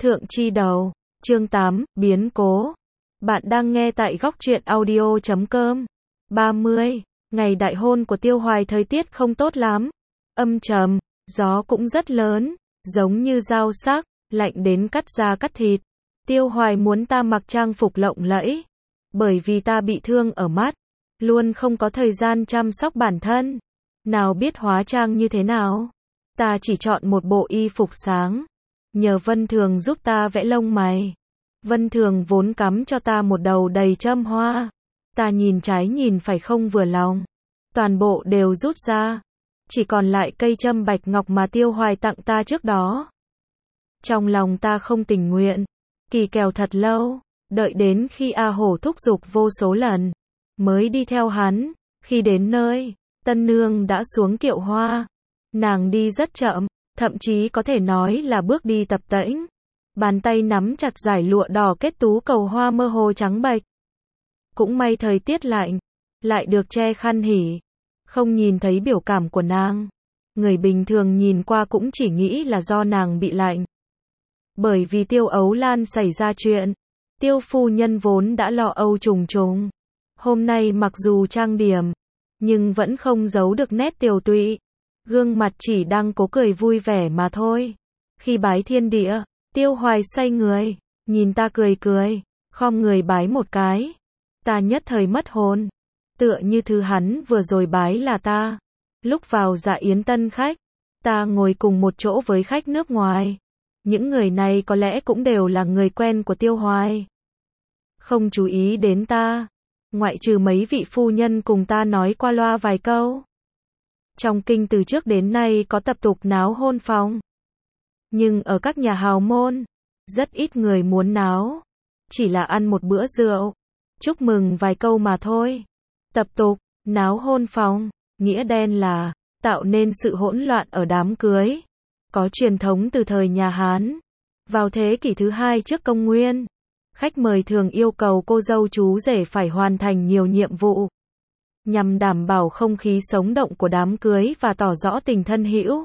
Thượng Chi Đầu, chương 8, biến cố. Bạn đang nghe tại góc truyện audio.com. 30. Ngày đại hôn của Tiêu Hoài thời tiết không tốt lắm. Âm trầm, gió cũng rất lớn, giống như dao sắc, lạnh đến cắt da cắt thịt. Tiêu Hoài muốn ta mặc trang phục lộng lẫy, bởi vì ta bị thương ở mắt, luôn không có thời gian chăm sóc bản thân. Nào biết hóa trang như thế nào? Ta chỉ chọn một bộ y phục sáng, nhờ Vân Thường giúp ta vẽ lông mày. Vân Thường vốn cắm cho ta một đầu đầy châm hoa. Ta nhìn trái nhìn phải không vừa lòng. Toàn bộ đều rút ra. Chỉ còn lại cây châm bạch ngọc mà Tiêu Hoài tặng ta trước đó. Trong lòng ta không tình nguyện. Kỳ kèo thật lâu. Đợi đến khi A Hổ thúc giục vô số lần, mới đi theo hắn. Khi đến nơi, tân nương đã xuống kiệu hoa. Nàng đi rất chậm, thậm chí có thể nói là bước đi tập tễnh. Bàn tay nắm chặt dải lụa đỏ kết tú cầu hoa mơ hồ trắng bệch. Cũng may thời tiết lạnh, lại được che khăn hỉ, không nhìn thấy biểu cảm của nàng. Người bình thường nhìn qua cũng chỉ nghĩ là do nàng bị lạnh. Bởi vì Tiêu Ấu Lan xảy ra chuyện, Tiêu phu nhân vốn đã lo âu trùng trùng. Hôm nay mặc dù trang điểm, nhưng vẫn không giấu được nét tiều tụy. Gương mặt chỉ đang cố cười vui vẻ mà thôi. Khi bái thiên địa, Tiêu Hoài xoay người, nhìn ta cười cười, khom người bái một cái. Ta nhất thời mất hồn, tựa như thứ hắn vừa rồi bái là ta. Lúc vào dạ yến tân khách, ta ngồi cùng một chỗ với khách nước ngoài. Những người này có lẽ cũng đều là người quen của Tiêu Hoài. Không chú ý đến ta, ngoại trừ mấy vị phu nhân cùng ta nói qua loa vài câu. Trong kinh từ trước đến nay có tập tục náo hôn phòng. Nhưng ở các nhà hào môn, rất ít người muốn náo. Chỉ là ăn một bữa rượu, chúc mừng vài câu mà thôi. Tập tục, náo hôn phòng, nghĩa đen là tạo nên sự hỗn loạn ở đám cưới. Có truyền thống từ thời nhà Hán. Vào thế kỷ thứ 2 trước công nguyên, khách mời thường yêu cầu cô dâu chú rể phải hoàn thành nhiều nhiệm vụ, nhằm đảm bảo không khí sống động của đám cưới và tỏ rõ tình thân hữu.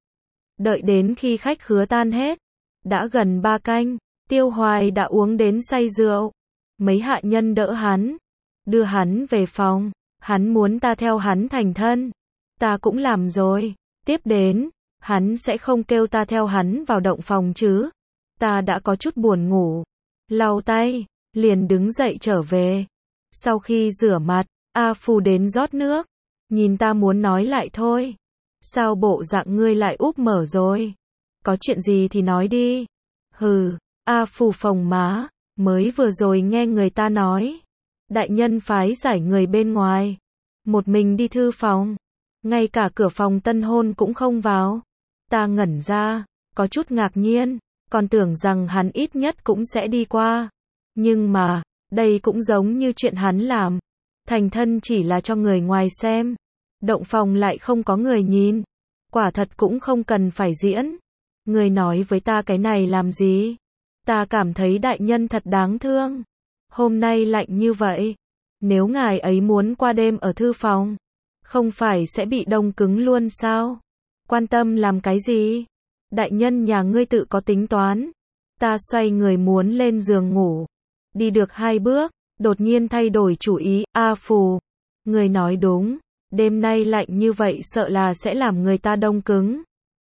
Đợi đến khi khách khứa tan hết, đã gần 3 canh, Tiêu Hoài đã uống đến say rượu. Mấy hạ nhân đỡ hắn, đưa hắn về phòng. Hắn muốn ta theo hắn thành thân. Ta cũng làm rồi. Tiếp đến, hắn sẽ không kêu ta theo hắn vào động phòng chứ. Ta đã có chút buồn ngủ. Lau tay, liền đứng dậy trở về. Sau khi rửa mặt, A Phù đến rót nước. Nhìn ta muốn nói lại thôi. Sao bộ dạng ngươi lại úp mở rồi? Có chuyện gì thì nói đi. Hừ, A Phù phồng má. Mới vừa rồi nghe người ta nói, đại nhân phái giải người bên ngoài, một mình đi thư phòng, ngay cả cửa phòng tân hôn cũng không vào. Ta ngẩn ra, có chút ngạc nhiên, còn tưởng rằng hắn ít nhất cũng sẽ đi qua. Nhưng mà, đây cũng giống như chuyện hắn làm. Thành thân chỉ là cho người ngoài xem, động phòng lại không có người nhìn. Quả thật cũng không cần phải diễn. Người nói với ta cái này làm gì? Ta cảm thấy đại nhân thật đáng thương. Hôm nay lạnh như vậy, nếu ngài ấy muốn qua đêm ở thư phòng, không phải sẽ bị đông cứng luôn sao? Quan tâm làm cái gì? Đại nhân nhà ngươi tự có tính toán. Ta xoay người muốn lên giường ngủ. Đi được 2 bước, đột nhiên thay đổi chủ ý. A Phù, người nói đúng. Đêm nay lạnh như vậy sợ là sẽ làm người ta đông cứng.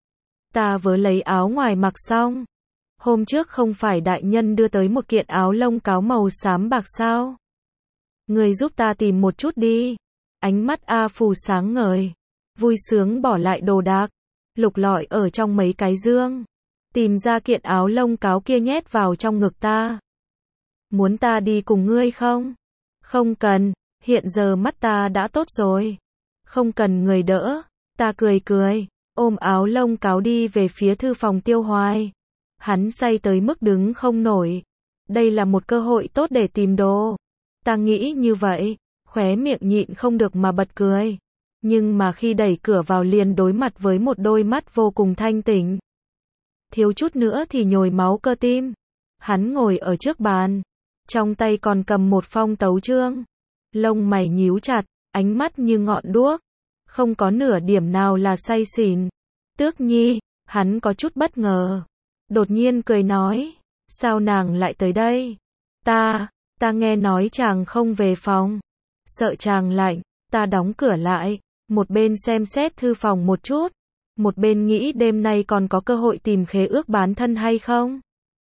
Ta vừa lấy áo ngoài mặc xong. Hôm trước không phải đại nhân đưa tới một kiện áo lông cáo màu xám bạc sao? Người giúp ta tìm một chút đi. Ánh mắt A Phù sáng ngời, vui sướng bỏ lại đồ đạc, lục lọi ở trong mấy cái dương, tìm ra kiện áo lông cáo kia nhét vào trong ngực ta. Muốn ta đi cùng ngươi không? Không cần, hiện giờ mắt ta đã tốt rồi. Không cần người đỡ. Ta cười cười, ôm áo lông cáo đi về phía thư phòng Tiêu Hoài. Hắn say tới mức đứng không nổi. Đây là một cơ hội tốt để tìm đồ. Ta nghĩ như vậy, khóe miệng nhịn không được mà bật cười. Nhưng mà khi đẩy cửa vào liền đối mặt với một đôi mắt vô cùng thanh tỉnh. Thiếu chút nữa thì nhồi máu cơ tim. Hắn ngồi ở trước bàn, trong tay còn cầm một phong tấu chương. Lông mày nhíu chặt, ánh mắt như ngọn đuốc. Không có nửa điểm nào là say xỉn. Tước Nhi, hắn có chút bất ngờ. Đột nhiên cười nói, Sao nàng lại tới đây? Ta nghe nói chàng không về phòng. Sợ chàng lạnh, ta đóng cửa lại, một bên xem xét thư phòng một chút, một bên nghĩ đêm nay còn có cơ hội tìm khế ước bán thân hay không.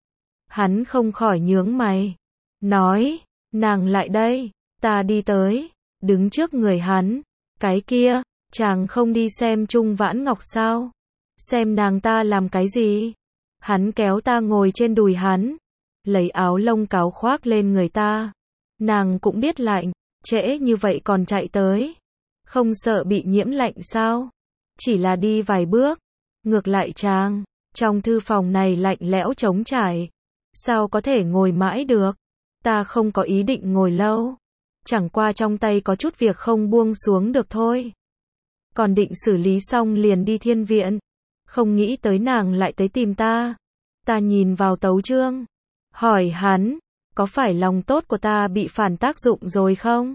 Hắn không khỏi nhướng mày, nói, nàng lại đây, ta đi tới, đứng trước người hắn, cái kia, chàng không đi xem Trung Vãn Ngọc sao? Xem nàng ta làm cái gì? Hắn kéo ta ngồi trên đùi hắn, lấy áo lông cáo khoác lên người ta. Nàng cũng biết lạnh, trễ như vậy còn chạy tới. Không sợ bị nhiễm lạnh sao? Chỉ là đi vài bước. Ngược lại chàng, trong thư phòng này lạnh lẽo trống trải. Sao có thể ngồi mãi được? Ta không có ý định ngồi lâu. Chẳng qua trong tay có chút việc không buông xuống được thôi. Còn định xử lý xong liền đi thiên viện. Không nghĩ tới nàng lại tới tìm ta. Ta nhìn vào tấu chương, hỏi hắn, có phải lòng tốt của ta bị phản tác dụng rồi không?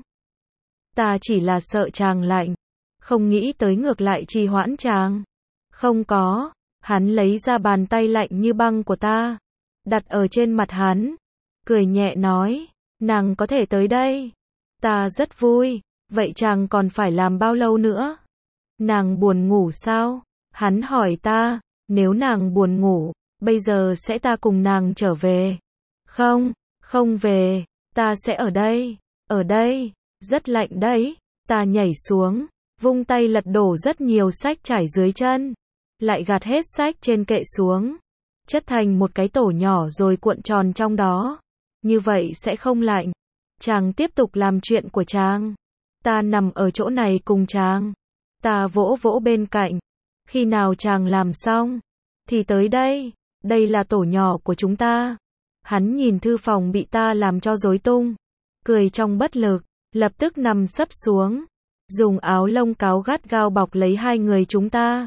Ta chỉ là sợ chàng lạnh, không nghĩ tới ngược lại trì hoãn chàng. Không có, hắn lấy ra bàn tay lạnh như băng của ta, đặt ở trên mặt hắn, cười nhẹ nói, nàng có thể tới đây. Ta rất vui, vậy chàng còn phải làm bao lâu nữa? Nàng buồn ngủ sao? Hắn hỏi ta, nếu nàng buồn ngủ, bây giờ sẽ ta cùng nàng trở về. Không về, ta sẽ ở đây, rất lạnh đấy. Ta nhảy xuống, vung tay lật đổ rất nhiều sách trải dưới chân, lại gạt hết sách trên kệ xuống, chất thành một cái tổ nhỏ rồi cuộn tròn trong đó. Như vậy sẽ không lạnh. Chàng tiếp tục làm chuyện của chàng. Ta nằm ở chỗ này cùng chàng. Ta vỗ vỗ bên cạnh. Khi nào chàng làm xong, thì tới đây. Đây là tổ nhỏ của chúng ta. Hắn nhìn thư phòng bị ta làm cho rối tung, cười trong bất lực, lập tức nằm sấp xuống, dùng áo lông cáo gắt gao bọc lấy hai người chúng ta.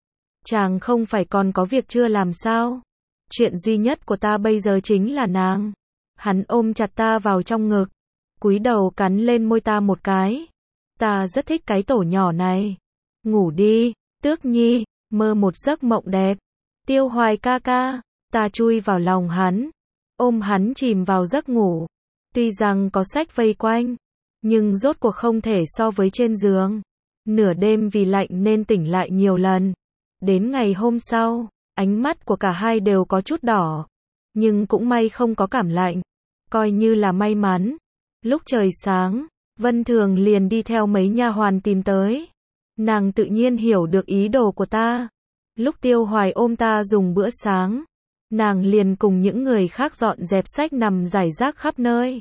Chàng không phải còn có việc chưa làm sao? Chuyện duy nhất của ta bây giờ chính là nàng. Hắn ôm chặt ta vào trong ngực, cúi đầu cắn lên môi ta một cái. Ta rất thích cái tổ nhỏ này. Ngủ đi, Tước Nhi, mơ một giấc mộng đẹp. Tiêu Hoài ca ca. Ta chui vào lòng hắn, ôm hắn chìm vào giấc ngủ. Tuy rằng có sách vây quanh, nhưng rốt cuộc không thể so với trên giường. Nửa đêm vì lạnh nên tỉnh lại nhiều lần. Đến ngày hôm sau, ánh mắt của cả hai đều có chút đỏ, nhưng cũng may không có cảm lạnh, coi như là may mắn. Lúc trời sáng, Vân Thường liền đi theo mấy nha hoàn tìm tới. Nàng tự nhiên hiểu được ý đồ của ta. Lúc Tiêu Hoài ôm ta dùng bữa sáng, nàng liền cùng những người khác dọn dẹp sách nằm rải rác khắp nơi.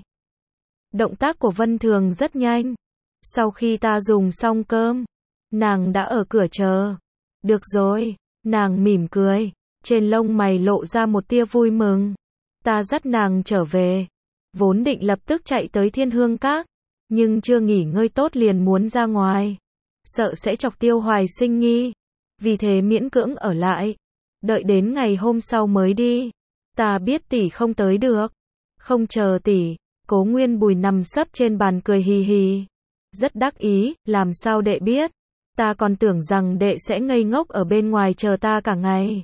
Động tác của Vân Thường rất nhanh. Sau khi ta dùng xong cơm, nàng đã ở cửa chờ. Được rồi, nàng mỉm cười, trên lông mày lộ ra một tia vui mừng. Ta dắt nàng trở về, vốn định lập tức chạy tới Thiên Hương Các, nhưng chưa nghỉ ngơi tốt liền muốn ra ngoài, sợ sẽ chọc Tiêu Hoài sinh nghi, vì thế miễn cưỡng ở lại, đợi đến ngày hôm sau mới đi. Ta biết tỷ không tới được, không chờ tỷ. Cố Nguyên Bùi nằm sấp trên bàn cười hì hì, rất đắc ý. Làm sao đệ biết? Ta còn tưởng rằng đệ sẽ ngây ngốc ở bên ngoài chờ ta cả ngày.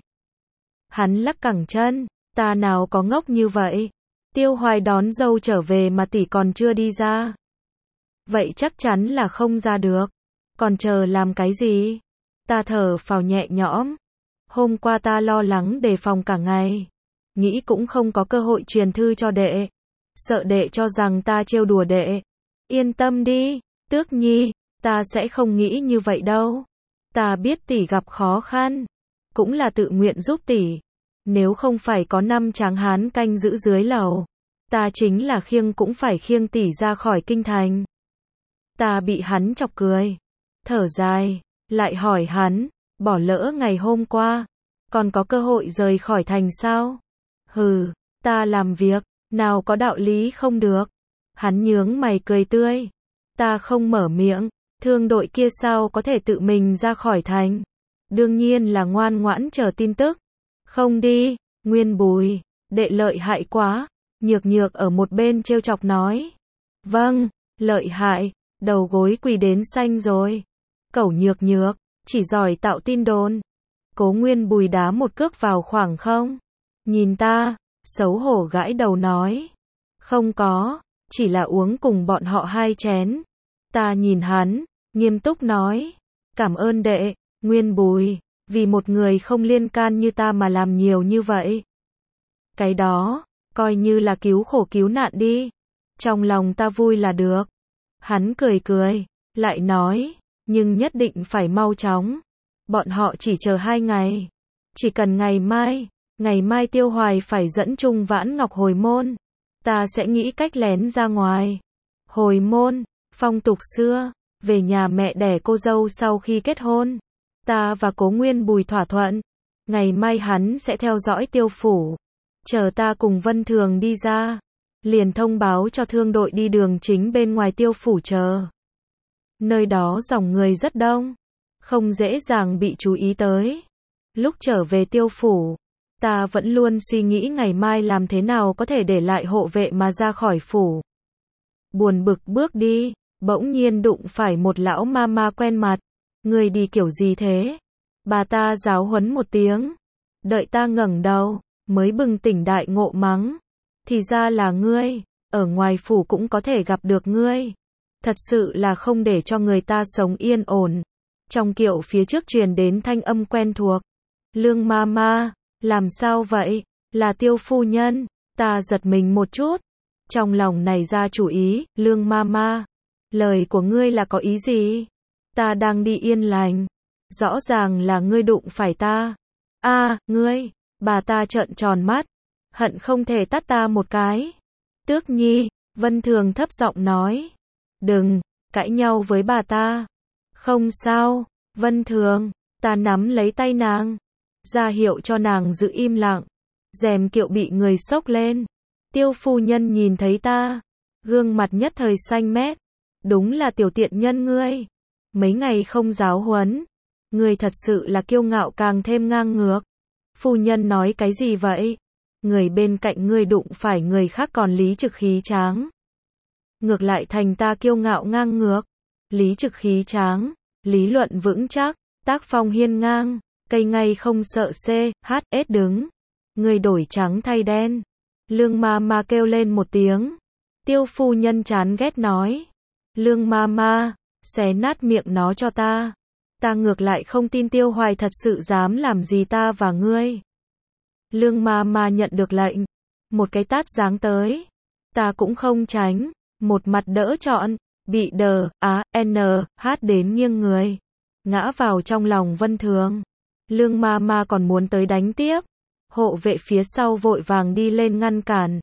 Hắn lắc cẳng chân, ta nào có ngốc như vậy. Tiêu Hoài đón dâu trở về mà tỷ còn chưa đi ra. Vậy chắc chắn là không ra được. Còn chờ làm cái gì? Ta thở phào nhẹ nhõm. Hôm qua ta lo lắng đề phòng cả ngày, nghĩ cũng không có cơ hội truyền thư cho đệ, sợ đệ cho rằng ta trêu đùa đệ. Yên tâm đi, Tước Nhi, ta sẽ không nghĩ như vậy đâu. Ta biết tỷ gặp khó khăn, cũng là tự nguyện giúp tỷ. Nếu không phải có 5 tráng hán canh giữ dưới lầu, ta chính là khiêng cũng phải khiêng tỷ ra khỏi kinh thành. Ta bị hắn chọc cười, thở dài, lại hỏi hắn, bỏ lỡ ngày hôm qua, còn có cơ hội rời khỏi thành sao? Hừ, ta làm việc, nào có đạo lý không được. Hắn nhướng mày cười tươi. Ta không mở miệng, thương đội kia sao có thể tự mình ra khỏi thành? Đương nhiên là ngoan ngoãn chờ tin tức. Không đi, Nguyên Bùi, đệ lợi hại quá. Nhược Nhược ở một bên trêu chọc nói. Vâng, lợi hại, đầu gối quỳ đến xanh rồi. Cẩu Nhược Nhược, chỉ giỏi tạo tin đồn. Cố Nguyên Bùi đá một cước vào khoảng không. Nhìn ta, xấu hổ gãi đầu nói. Không có, chỉ là uống cùng bọn họ 2 chén. Ta nhìn hắn, nghiêm túc nói. Cảm ơn đệ, Nguyên Bùi, vì một người không liên can như ta mà làm nhiều như vậy. Cái đó, coi như là cứu khổ cứu nạn đi. Trong lòng ta vui là được. Hắn cười cười, lại nói, nhưng nhất định phải mau chóng. Bọn họ chỉ chờ 2 ngày. Chỉ cần ngày mai Tiêu Hoài phải dẫn Trung Vãn Ngọc hồi môn. Ta sẽ nghĩ cách lén ra ngoài. Hồi môn, phong tục xưa, về nhà mẹ đẻ cô dâu sau khi kết hôn. Ta và Cố Nguyên Bùi thỏa thuận. Ngày mai hắn sẽ theo dõi Tiêu phủ. Chờ ta cùng Vân Thường đi ra. Liền thông báo cho thương đội đi đường chính bên ngoài Tiêu phủ chờ. Nơi đó dòng người rất đông. Không dễ dàng bị chú ý tới. Lúc trở về Tiêu phủ, ta vẫn luôn suy nghĩ ngày mai làm thế nào có thể để lại hộ vệ mà ra khỏi phủ. Buồn bực bước đi, bỗng nhiên đụng phải một lão ma quen mặt. Người đi kiểu gì thế? Bà ta giáo huấn một tiếng. Đợi ta ngẩng đầu, mới bừng tỉnh đại ngộ mắng. Thì ra là ngươi, ở ngoài phủ cũng có thể gặp được ngươi. Thật sự là không để cho người ta sống yên ổn. Trong kiệu phía trước truyền đến thanh âm quen thuộc. Lương ma, làm sao vậy? Là Tiêu phu nhân. Ta giật mình một chút. Trong lòng này ra chủ ý, Lương ma. Lời của ngươi là có ý gì? Ta đang đi yên lành. Rõ ràng là ngươi đụng phải ta. Ngươi. Bà ta trợn tròn mắt. Hận không thể tát ta một cái. Tước Nhi, Vân Thường thấp giọng nói. Đừng, cãi nhau với bà ta. Không sao, Vân Thường, ta nắm lấy tay nàng. Ra hiệu cho nàng giữ im lặng. Rèm kiệu bị người xốc lên. Tiêu phu nhân nhìn thấy ta. Gương mặt nhất thời xanh mét. Đúng là tiểu tiện nhân ngươi. Mấy ngày không giáo huấn. Ngươi thật sự là kiêu ngạo càng thêm ngang ngược. Phu nhân nói cái gì vậy? Người bên cạnh ngươi đụng phải người khác còn lý trực khí tráng. Ngược lại thành ta kiêu ngạo ngang ngược. Lý trực khí tráng, lý luận vững chắc, tác phong hiên ngang, cây ngay không sợ CHS đứng. Ngươi đổi trắng thay đen. Lương ma kêu lên một tiếng. Tiêu phu nhân chán ghét nói. Lương ma, xé nát miệng nó cho ta. Ta ngược lại không tin Tiêu Hoài thật sự dám làm gì ta và ngươi. Lương ma nhận được lệnh. Một cái tát giáng tới. Ta cũng không tránh. Một mặt đỡ trọn. Bị đến nghiêng người. Ngã vào trong lòng Vân Thường. Lương ma còn muốn tới đánh tiếp. Hộ vệ phía sau vội vàng đi lên ngăn cản.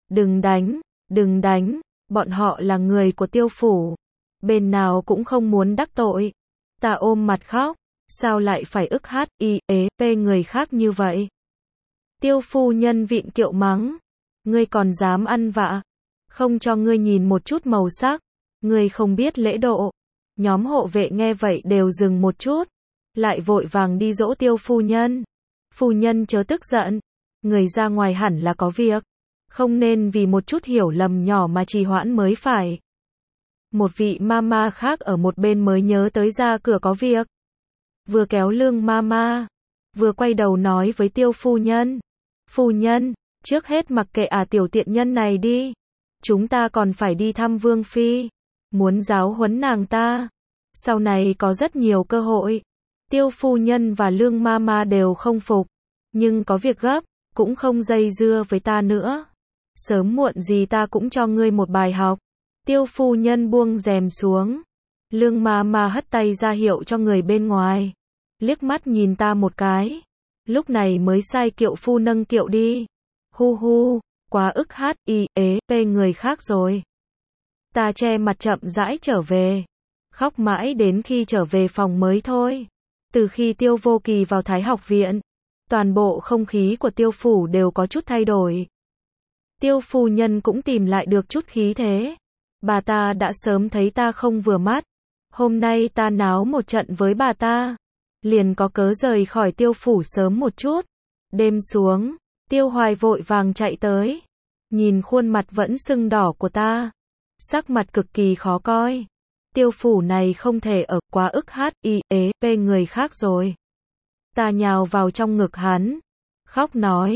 Đừng đánh. Bọn họ là người của Tiêu phủ. Bên nào cũng không muốn đắc tội. Ta ôm mặt khóc. Sao lại phải ức người khác như vậy? Tiêu phu nhân vịn kiệu mắng. Ngươi còn dám ăn vạ. Không cho ngươi nhìn một chút màu sắc. Ngươi không biết lễ độ. Nhóm hộ vệ nghe vậy đều dừng một chút. Lại vội vàng đi dỗ Tiêu phu nhân. Phu nhân chớ tức giận. Người ra ngoài hẳn là có việc. Không nên vì một chút hiểu lầm nhỏ mà trì hoãn mới phải. Một vị mama khác ở một bên mới nhớ tới ra cửa có việc. Vừa kéo Lương mama. Vừa quay đầu nói với Tiêu phu nhân. Phu nhân, trước hết mặc kệ tiểu tiện nhân này đi. Chúng ta còn phải đi thăm Vương Phi. Muốn giáo huấn nàng ta. Sau này có rất nhiều cơ hội. Tiêu phu nhân và Lương mama đều không phục. Nhưng có việc gấp, cũng không dây dưa với ta nữa. Sớm muộn gì ta cũng cho ngươi một bài học. Tiêu phu nhân buông rèm xuống. Lương mama hất tay ra hiệu cho người bên ngoài. Liếc mắt nhìn ta một cái. Lúc này mới sai kiệu phu nâng kiệu đi. Hu, quá ức người khác rồi. Ta che mặt chậm rãi trở về. Khóc mãi đến khi trở về phòng mới thôi. Từ khi Tiêu Vô Kỳ vào Thái học viện, toàn bộ không khí của Tiêu phủ đều có chút thay đổi. Tiêu phu nhân cũng tìm lại được chút khí thế. Bà ta đã sớm thấy ta không vừa mắt. Hôm nay ta náo một trận với bà ta. Liền có cớ rời khỏi Tiêu phủ sớm một chút. Đêm xuống, Tiêu Hoài vội vàng chạy tới. Nhìn khuôn mặt vẫn sưng đỏ của ta. Sắc mặt cực kỳ khó coi. Tiêu phủ này không thể ở quá ức người khác rồi. Ta nhào vào trong ngực hắn. Khóc nói.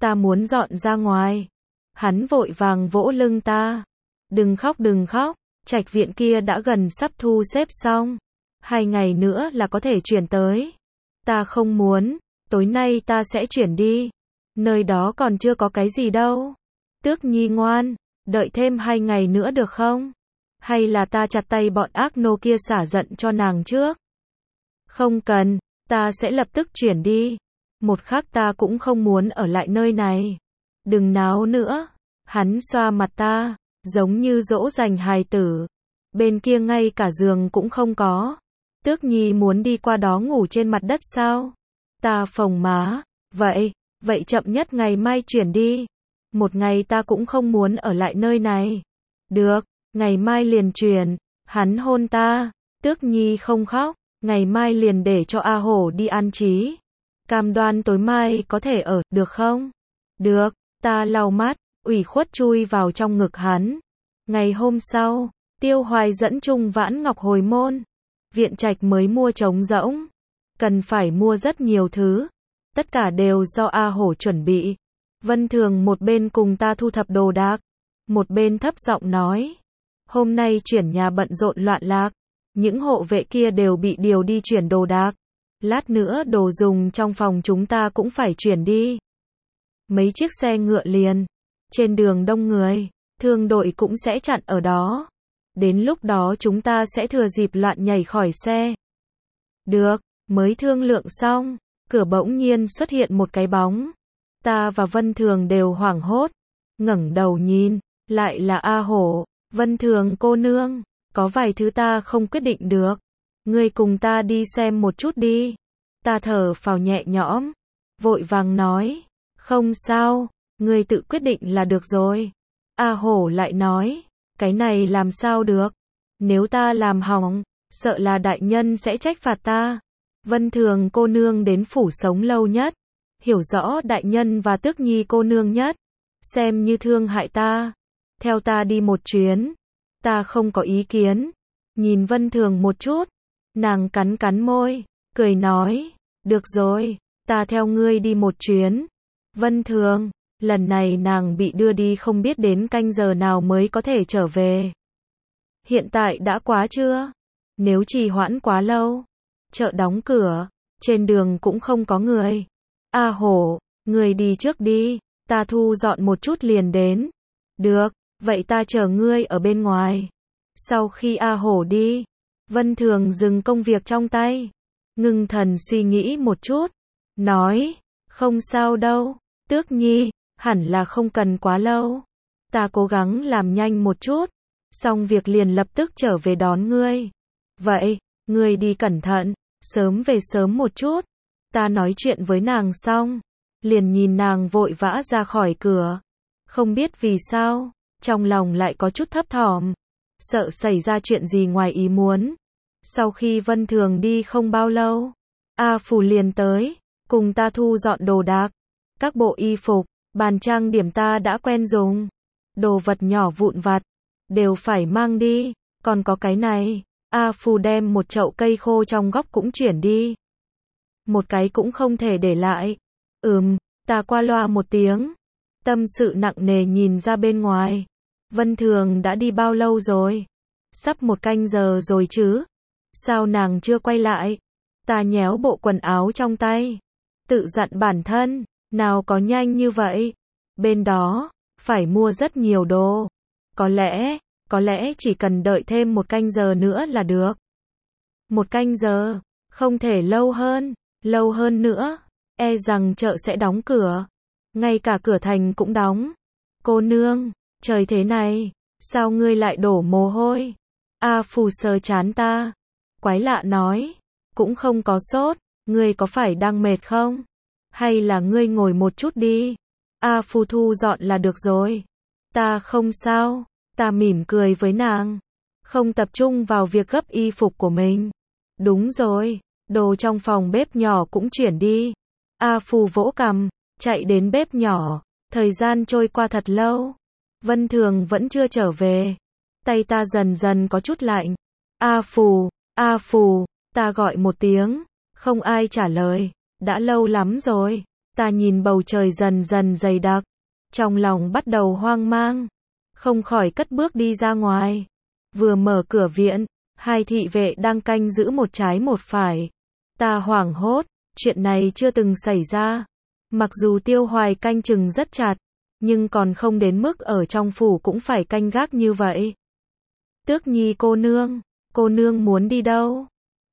ta muốn dọn ra ngoài. Hắn vội vàng vỗ lưng ta. Đừng khóc đừng khóc, trạch viện kia đã gần sắp thu xếp xong. 2 ngày nữa là có thể chuyển tới. Ta không muốn, tối nay ta sẽ chuyển đi. Nơi đó còn chưa có cái gì đâu. Tước Nhi ngoan, đợi thêm 2 ngày nữa được không? Hay là ta chặt tay bọn ác nô kia xả giận cho nàng trước? Không cần, ta sẽ lập tức chuyển đi. Một khắc ta cũng không muốn ở lại nơi này. Đừng náo nữa. Hắn xoa mặt ta, giống như dỗ dành hài tử. Bên kia ngay cả giường cũng không có. Tước Nhi muốn đi qua đó ngủ trên mặt đất sao? Ta phồng má. Vậy chậm nhất ngày mai chuyển đi. Một ngày ta cũng không muốn ở lại nơi này. Được, ngày mai liền chuyển. Hắn hôn ta. Tước Nhi không khóc. Ngày mai liền để cho A Hổ đi an trí. Cam đoan tối mai có thể ở, được không? Được, ta lau mắt, ủy khuất chui vào trong ngực hắn. Ngày hôm sau, Tiêu Hoài dẫn Trung Vãn Ngọc hồi môn. Viện trạch mới mua trống rỗng. Cần phải mua rất nhiều thứ. Tất cả đều do A Hổ chuẩn bị. Vân Thường một bên cùng ta thu thập đồ đạc. Một bên thấp giọng nói. Hôm nay chuyển nhà bận rộn loạn lạc. Những hộ vệ kia đều bị điều đi chuyển đồ đạc. Lát nữa đồ dùng trong phòng chúng ta cũng phải chuyển đi. Mấy chiếc xe ngựa liền. Trên đường đông người, thương đội cũng sẽ chặn ở đó. Đến lúc đó chúng ta sẽ thừa dịp loạn nhảy khỏi xe. Được, mới thương lượng xong, cửa bỗng nhiên xuất hiện một cái bóng. Ta và Vân Thường đều hoảng hốt. Ngẩng đầu nhìn, lại là A Hổ. Vân Thường cô nương, có vài thứ ta không quyết định được. Ngươi cùng ta đi xem một chút đi. Ta thở phào nhẹ nhõm, vội vàng nói. Không sao, ngươi tự quyết định là được rồi. A Hổ lại nói. Cái này làm sao được. Nếu ta làm hỏng, sợ là đại nhân sẽ trách phạt ta. Vân Thường cô nương đến phủ sống lâu nhất. Hiểu rõ đại nhân và Tước Nhi cô nương nhất. Xem như thương hại ta. Theo ta đi một chuyến. Ta không có ý kiến. Nhìn Vân Thường một chút. Nàng cắn cắn môi, cười nói. Được rồi, ta theo ngươi đi một chuyến. Vân Thường, lần này nàng bị đưa đi không biết đến canh giờ nào mới có thể trở về. Hiện tại đã quá trưa. Nếu trì hoãn quá lâu, chợ đóng cửa, trên đường cũng không có người. A Hổ, ngươi đi trước đi, ta thu dọn một chút liền đến. Được, vậy ta chờ ngươi ở bên ngoài. Sau khi A Hổ đi, Vân Thường dừng công việc trong tay, ngưng thần suy nghĩ một chút, nói, không sao đâu, Tước Nhi, hẳn là không cần quá lâu. Ta cố gắng làm nhanh một chút, xong việc liền lập tức trở về đón ngươi. Vậy, ngươi đi cẩn thận, sớm về sớm một chút. Ta nói chuyện với nàng xong, liền nhìn nàng vội vã ra khỏi cửa. Không biết vì sao, trong lòng lại có chút thấp thỏm, sợ xảy ra chuyện gì ngoài ý muốn. Sau khi Vân Thường đi không bao lâu, A Phù liền tới, cùng ta thu dọn đồ đạc. Các bộ y phục, bàn trang điểm ta đã quen dùng. Đồ vật nhỏ vụn vặt, đều phải mang đi. Còn có cái này, A Phù đem một chậu cây khô trong góc cũng chuyển đi. Một cái cũng không thể để lại. Ta qua loa một tiếng. Tâm sự nặng nề nhìn ra bên ngoài. Vân Thường đã đi bao lâu rồi? Sắp 1 canh giờ rồi chứ? Sao nàng chưa quay lại? Ta nhéo bộ quần áo trong tay. Tự dặn bản thân, nào có nhanh như vậy. Bên đó, phải mua rất nhiều đồ. Có lẽ chỉ cần đợi thêm 1 canh giờ nữa là được. 1 canh giờ, không thể lâu hơn nữa. E rằng chợ sẽ đóng cửa. Ngay cả cửa thành cũng đóng. Cô nương, trời thế này, sao ngươi lại đổ mồ hôi? A Phù sờ trán ta. Quái lạ nói, cũng không có sốt, ngươi có phải đang mệt không? Hay là ngươi ngồi một chút đi? A Phù thu dọn là được rồi. Ta không sao, ta mỉm cười với nàng. Không tập trung vào việc gấp y phục của mình. Đúng rồi, đồ trong phòng bếp nhỏ cũng chuyển đi. A Phù vỗ cằm, chạy đến bếp nhỏ. Thời gian trôi qua thật lâu. Vân Thường vẫn chưa trở về. Tay ta dần dần có chút lạnh. A Phù, ta gọi một tiếng. Không ai trả lời. Đã lâu lắm rồi. Ta nhìn bầu trời dần dần dày đặc, trong lòng bắt đầu hoang mang, không khỏi cất bước đi ra ngoài. Vừa mở cửa viện, hai thị vệ đang canh giữ một trái một phải. Ta hoảng hốt, chuyện này chưa từng xảy ra. Mặc dù Tiêu Hoài canh chừng rất chặt, nhưng còn không đến mức ở trong phủ cũng phải canh gác như vậy. Tước Nhi cô nương muốn đi đâu?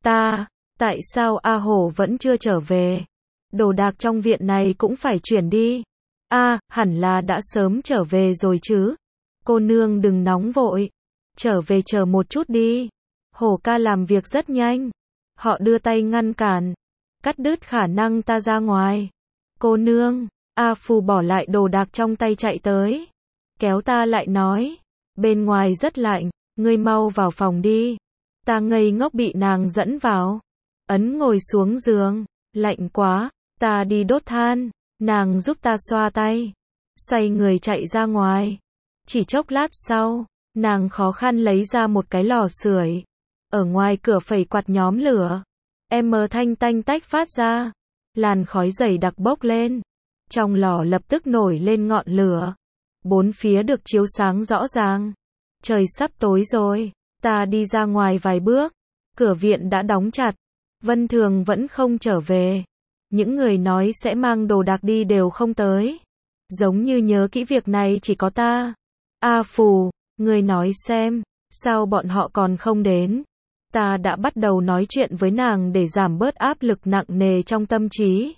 Tại sao A Hổ vẫn chưa trở về? Đồ đạc trong viện này cũng phải chuyển đi. Hẳn là đã sớm trở về rồi chứ. Cô nương đừng nóng vội, trở về chờ một chút đi. Hổ ca làm việc rất nhanh. Họ đưa tay ngăn cản, cắt đứt khả năng ta ra ngoài. Cô nương, A Phù bỏ lại đồ đạc trong tay chạy tới, kéo ta lại nói, bên ngoài rất lạnh, ngươi mau vào phòng đi. Ta ngây ngốc bị nàng dẫn vào, ấn ngồi xuống giường, lạnh quá, ta đi đốt than, nàng giúp ta xoa tay, xoay người chạy ra ngoài. Chỉ chốc lát sau, nàng khó khăn lấy ra một cái lò sưởi, ở ngoài cửa phẩy quạt nhóm lửa, thanh tanh tách phát ra, làn khói dày đặc bốc lên, trong lò lập tức nổi lên ngọn lửa, bốn phía được chiếu sáng rõ ràng. Trời sắp tối rồi, ta đi ra ngoài vài bước, cửa viện đã đóng chặt, Vân Thường vẫn không trở về. Những người nói sẽ mang đồ đạc đi đều không tới, giống như nhớ kỹ việc này chỉ có ta. A Phù, ngươi nói xem, sao bọn họ còn không đến? Ta đã bắt đầu nói chuyện với nàng để giảm bớt áp lực nặng nề trong tâm trí.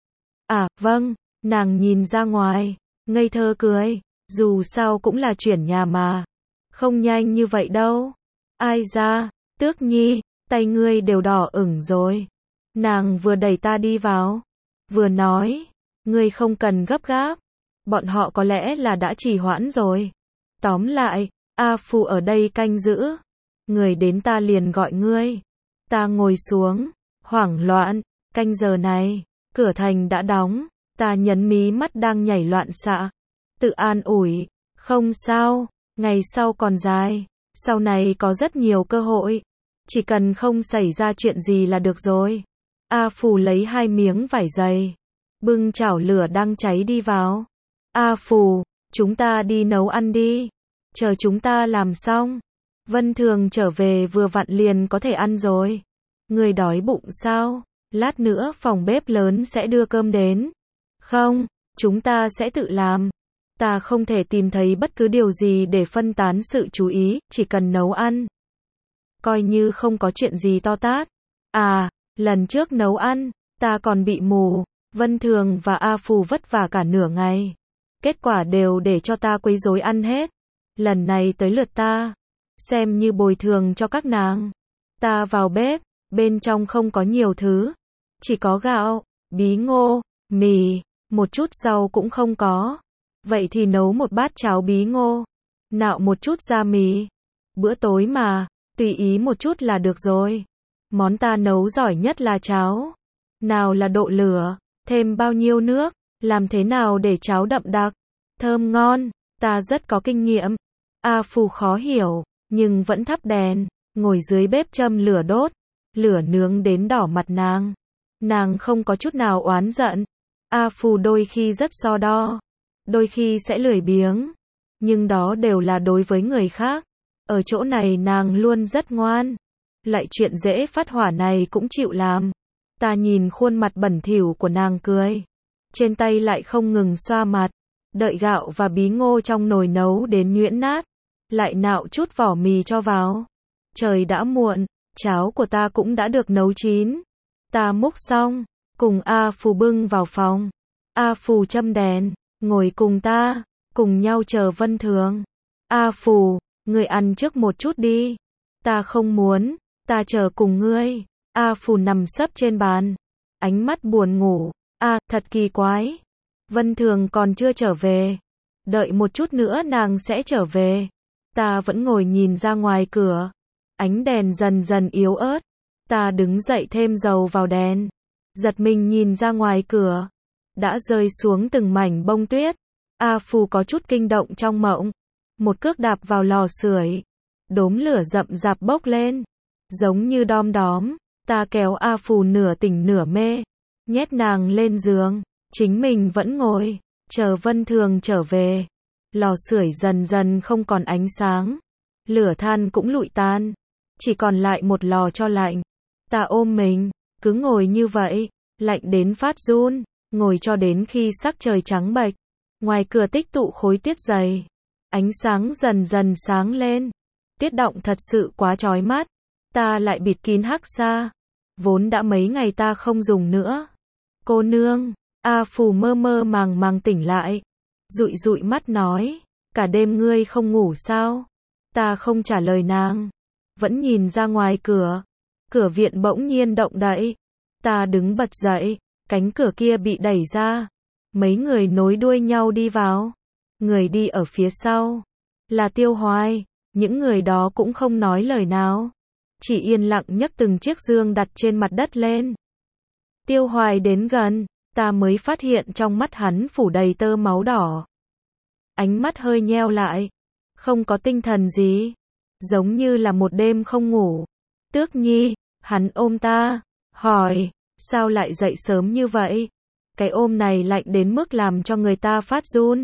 Vâng, nàng nhìn ra ngoài, ngây thơ cười, dù sao cũng là chuyển nhà mà. Không nhanh như vậy đâu. Ai ra, Tước Nhi, tay ngươi đều đỏ ửng rồi. Nàng vừa đẩy ta đi vào, vừa nói, ngươi không cần gấp gáp, bọn họ có lẽ là đã trì hoãn rồi. Tóm lại, A Phù ở đây canh giữ, người đến ta liền gọi ngươi. Ta ngồi xuống, hoảng loạn, canh giờ này, cửa thành đã đóng, ta nhấn mí mắt đang nhảy loạn xạ, tự an ủi, không sao, ngày sau còn dài, sau này có rất nhiều cơ hội, chỉ cần không xảy ra chuyện gì là được rồi. A Phù lấy 2 miếng vải dày, bưng chảo lửa đang cháy đi vào. A Phù, chúng ta đi nấu ăn đi, chờ chúng ta làm xong, Vân Thường trở về vừa vặn liền có thể ăn rồi. Người đói bụng sao? Lát nữa phòng bếp lớn sẽ đưa cơm đến. Không, chúng ta sẽ tự làm. Ta không thể tìm thấy bất cứ điều gì để phân tán sự chú ý, chỉ cần nấu ăn. Coi như không có chuyện gì to tát. Lần trước nấu ăn, ta còn bị mù. Vân Thường và A Phù vất vả cả nửa ngày. Kết quả đều để cho ta quấy rối ăn hết. Lần này tới lượt ta, xem như bồi thường cho các nàng. Ta vào bếp, bên trong không có nhiều thứ, chỉ có gạo, bí ngô, mì, một chút rau cũng không có. Vậy thì nấu một bát cháo bí ngô, nạo một chút gia mì. Bữa tối mà, tùy ý một chút là được rồi. Món ta nấu giỏi nhất là cháo. Nào là độ lửa, thêm bao nhiêu nước, làm thế nào để cháo đậm đặc, thơm ngon, ta rất có kinh nghiệm. A Phù khó hiểu, nhưng vẫn thắp đèn, ngồi dưới bếp châm lửa đốt, lửa nướng đến đỏ mặt nàng. Nàng không có chút nào oán giận. A Phù đôi khi rất so đo, đôi khi sẽ lười biếng, nhưng đó đều là đối với người khác. Ở chỗ này nàng luôn rất ngoan, lại chuyện dễ phát hỏa này cũng chịu làm. Ta nhìn khuôn mặt bẩn thỉu của nàng cười, trên tay lại không ngừng xoa mặt, đợi gạo và bí ngô trong nồi nấu đến nhuyễn nát, lại nạo chút vỏ mì cho vào. Trời đã muộn, cháo của ta cũng đã được nấu chín. Ta múc xong, cùng A Phù bưng vào phòng. A Phù châm đèn, ngồi cùng ta, cùng nhau chờ Vân Thường. A Phù, ngươi ăn trước một chút đi. Ta không muốn, ta chờ cùng ngươi. A Phù nằm sấp trên bàn, ánh mắt buồn ngủ. Thật kỳ quái. Vân Thường còn chưa trở về. Đợi một chút nữa nàng sẽ trở về. Ta vẫn ngồi nhìn ra ngoài cửa. Ánh đèn dần dần yếu ớt. Ta đứng dậy thêm dầu vào đèn. Giật mình nhìn ra ngoài cửa. Đã rơi xuống từng mảnh bông tuyết. A Phù có chút kinh động trong mộng. Một cước đạp vào lò sưởi. Đốm lửa rậm rạp bốc lên. Giống như đom đóm. Ta kéo A Phù nửa tỉnh nửa mê. Nhét nàng lên giường. Chính mình vẫn ngồi, chờ Vân Thường trở về. Lò sưởi dần dần không còn ánh sáng. Lửa than cũng lụi tan. Chỉ còn lại một lò cho lạnh. Ta ôm mình, cứ ngồi như vậy, lạnh đến phát run, ngồi cho đến khi sắc trời trắng bệch. Ngoài cửa tích tụ khối tuyết dày. Ánh sáng dần dần sáng lên. Tuyết động thật sự quá chói mắt. Ta lại bịt kín hắc xa. Vốn đã mấy ngày ta không dùng nữa. Cô nương, A Phù mơ mơ màng màng tỉnh lại. Dụi dụi mắt nói, cả đêm ngươi không ngủ sao? Ta không trả lời nàng. Vẫn nhìn ra ngoài cửa. Cửa viện bỗng nhiên động đậy. Ta đứng bật dậy, cánh cửa kia bị đẩy ra. Mấy người nối đuôi nhau đi vào. Người đi ở phía sau là Tiêu Hoài. Những người đó cũng không nói lời nào. Chỉ yên lặng nhấc từng chiếc dương đặt trên mặt đất lên. Tiêu Hoài đến gần, ta mới phát hiện trong mắt hắn phủ đầy tơ máu đỏ. Ánh mắt hơi nheo lại. Không có tinh thần gì. Giống như là một đêm không ngủ. Tước Nhi, hắn ôm ta. Hỏi, sao lại dậy sớm như vậy? Cái ôm này lạnh đến mức làm cho người ta phát run.